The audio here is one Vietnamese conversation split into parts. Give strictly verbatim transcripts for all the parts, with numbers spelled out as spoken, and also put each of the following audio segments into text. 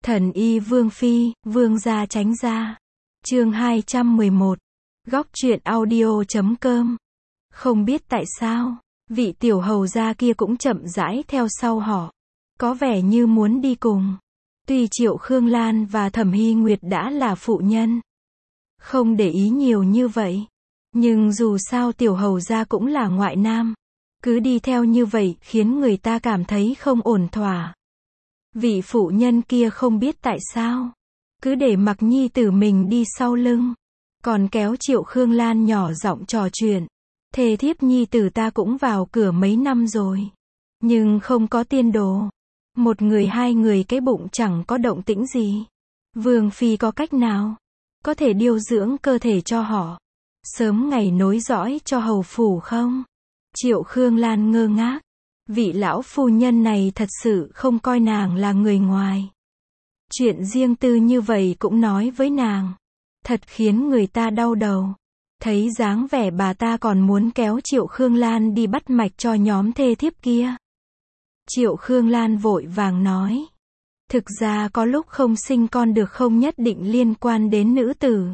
Thần y Vương Phi, Vương gia tránh ra. Chương hai trăm mười một. Góc truyện audio chấm com. Không biết tại sao, vị tiểu hầu gia kia cũng chậm rãi theo sau họ. Có vẻ như muốn đi cùng. Tuy Triệu Khương Lan và Thẩm Hy Nguyệt đã là phụ nhân, không để ý nhiều như vậy. Nhưng dù sao tiểu hầu gia cũng là ngoại nam. Cứ đi theo như vậy khiến người ta cảm thấy không ổn thỏa. Vị phụ nhân kia không biết tại sao, cứ để mặc nhi tử mình đi sau lưng, còn kéo Triệu Khương Lan nhỏ giọng trò chuyện. Thề thiếp nhi tử ta cũng vào cửa mấy năm rồi, nhưng không có tiên đồ. Một người hai người cái bụng chẳng có động tĩnh gì. Vương Phi có cách nào có thể điều dưỡng cơ thể cho họ, sớm ngày nối dõi cho hầu phủ không? Triệu Khương Lan ngơ ngác. Vị lão phu nhân này thật sự không coi nàng là người ngoài. Chuyện riêng tư như vậy cũng nói với nàng. Thật khiến người ta đau đầu. Thấy dáng vẻ bà ta còn muốn kéo Triệu Khương Lan đi bắt mạch cho nhóm thê thiếp kia. Triệu Khương Lan vội vàng nói. Thực ra có lúc không sinh con được không nhất định liên quan đến nữ tử.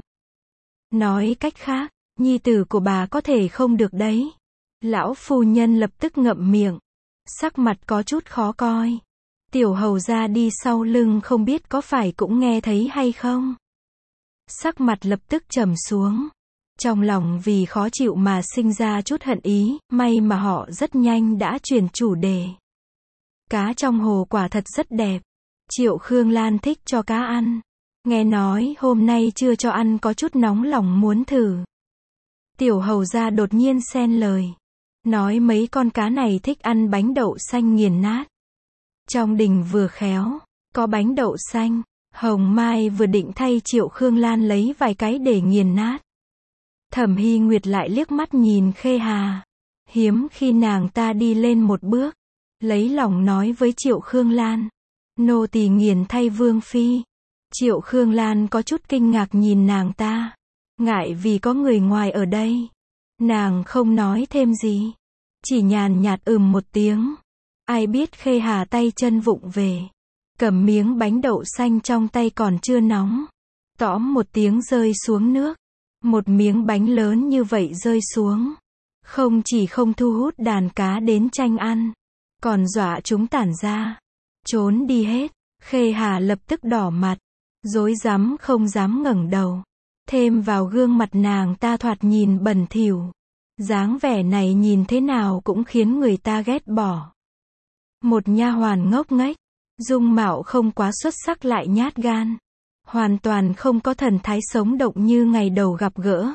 Nói cách khác, nhi tử của bà có thể không được đấy. Lão phu nhân lập tức ngậm miệng. Sắc mặt có chút khó coi. Tiểu hầu gia đi sau lưng không biết có phải cũng nghe thấy hay không. Sắc mặt lập tức trầm xuống. Trong lòng vì khó chịu mà sinh ra chút hận ý, may mà họ rất nhanh đã chuyển chủ đề. Cá trong hồ quả thật rất đẹp. Triệu Khương Lan thích cho cá ăn. Nghe nói hôm nay chưa cho ăn có chút nóng lòng muốn thử. Tiểu hầu gia đột nhiên xen lời. Nói mấy con cá này thích ăn bánh đậu xanh nghiền nát. Trong đình vừa khéo, có bánh đậu xanh. Hồng Mai vừa định thay Triệu Khương Lan lấy vài cái để nghiền nát. Thẩm Hy Nguyệt lại liếc mắt nhìn Khê Hà. Hiếm khi nàng ta đi lên một bước, lấy lòng nói với Triệu Khương Lan. Nô tỳ nghiền thay Vương Phi. Triệu Khương Lan có chút kinh ngạc nhìn nàng ta. Ngại vì có người ngoài ở đây. Nàng không nói thêm gì. Chỉ nhàn nhạt ừm một tiếng. Ai biết Khê Hà tay chân vụng về. Cầm miếng bánh đậu xanh trong tay còn chưa nóng. Tõm một tiếng rơi xuống nước. Một miếng bánh lớn như vậy rơi xuống. Không chỉ không thu hút đàn cá đến tranh ăn. Còn dọa chúng tản ra. Trốn đi hết. Khê Hà lập tức đỏ mặt. Rối rắm không dám ngẩng đầu. Thêm vào gương mặt nàng ta thoạt nhìn bẩn thỉu. Dáng vẻ này nhìn thế nào cũng khiến người ta ghét bỏ. Một nha hoàn ngốc nghếch, dung mạo không quá xuất sắc lại nhát gan. Hoàn toàn không có thần thái sống động như ngày đầu gặp gỡ.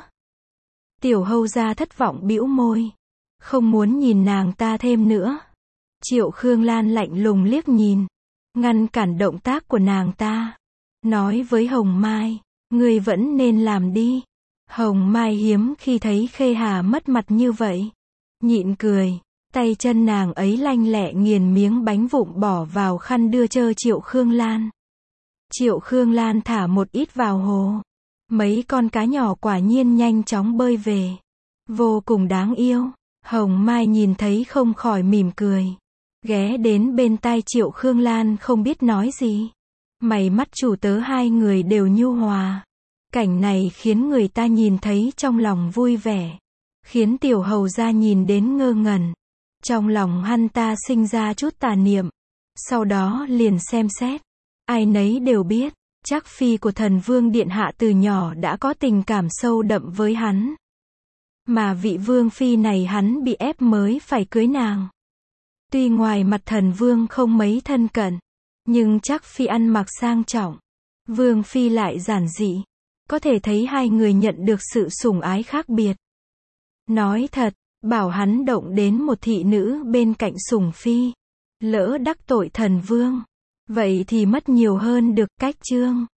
Tiểu hầu gia thất vọng bĩu môi. Không muốn nhìn nàng ta thêm nữa. Triệu Khương Lan lạnh lùng liếc nhìn. Ngăn cản động tác của nàng ta. Nói với Hồng Mai. Ngươi vẫn nên làm đi. Hồng Mai hiếm khi thấy Khê Hà mất mặt như vậy. Nhịn cười. Tay chân nàng ấy lanh lẹ nghiền miếng bánh vụn bỏ vào khăn đưa cho Triệu Khương Lan. Triệu Khương Lan thả một ít vào hồ. Mấy con cá nhỏ quả nhiên nhanh chóng bơi về. Vô cùng đáng yêu. Hồng Mai nhìn thấy không khỏi mỉm cười. Ghé đến bên tai Triệu Khương Lan không biết nói gì. Mày mắt chủ tớ hai người đều nhu hòa. Cảnh này khiến người ta nhìn thấy trong lòng vui vẻ. Khiến tiểu hầu gia nhìn đến ngơ ngẩn. Trong lòng hắn ta sinh ra chút tà niệm. Sau đó liền xem xét. Ai nấy đều biết. Chắc phi của thần vương điện hạ từ nhỏ đã có tình cảm sâu đậm với hắn. Mà vị vương phi này hắn bị ép mới phải cưới nàng. Tuy ngoài mặt thần vương không mấy thân cận. Nhưng chắc phi ăn mặc sang trọng. Vương phi lại giản dị. Có thể thấy hai người nhận được sự sủng ái khác biệt. Nói thật, bảo hắn động đến một thị nữ bên cạnh sủng phi. Lỡ đắc tội thần vương. Vậy thì mất nhiều hơn được cách chương.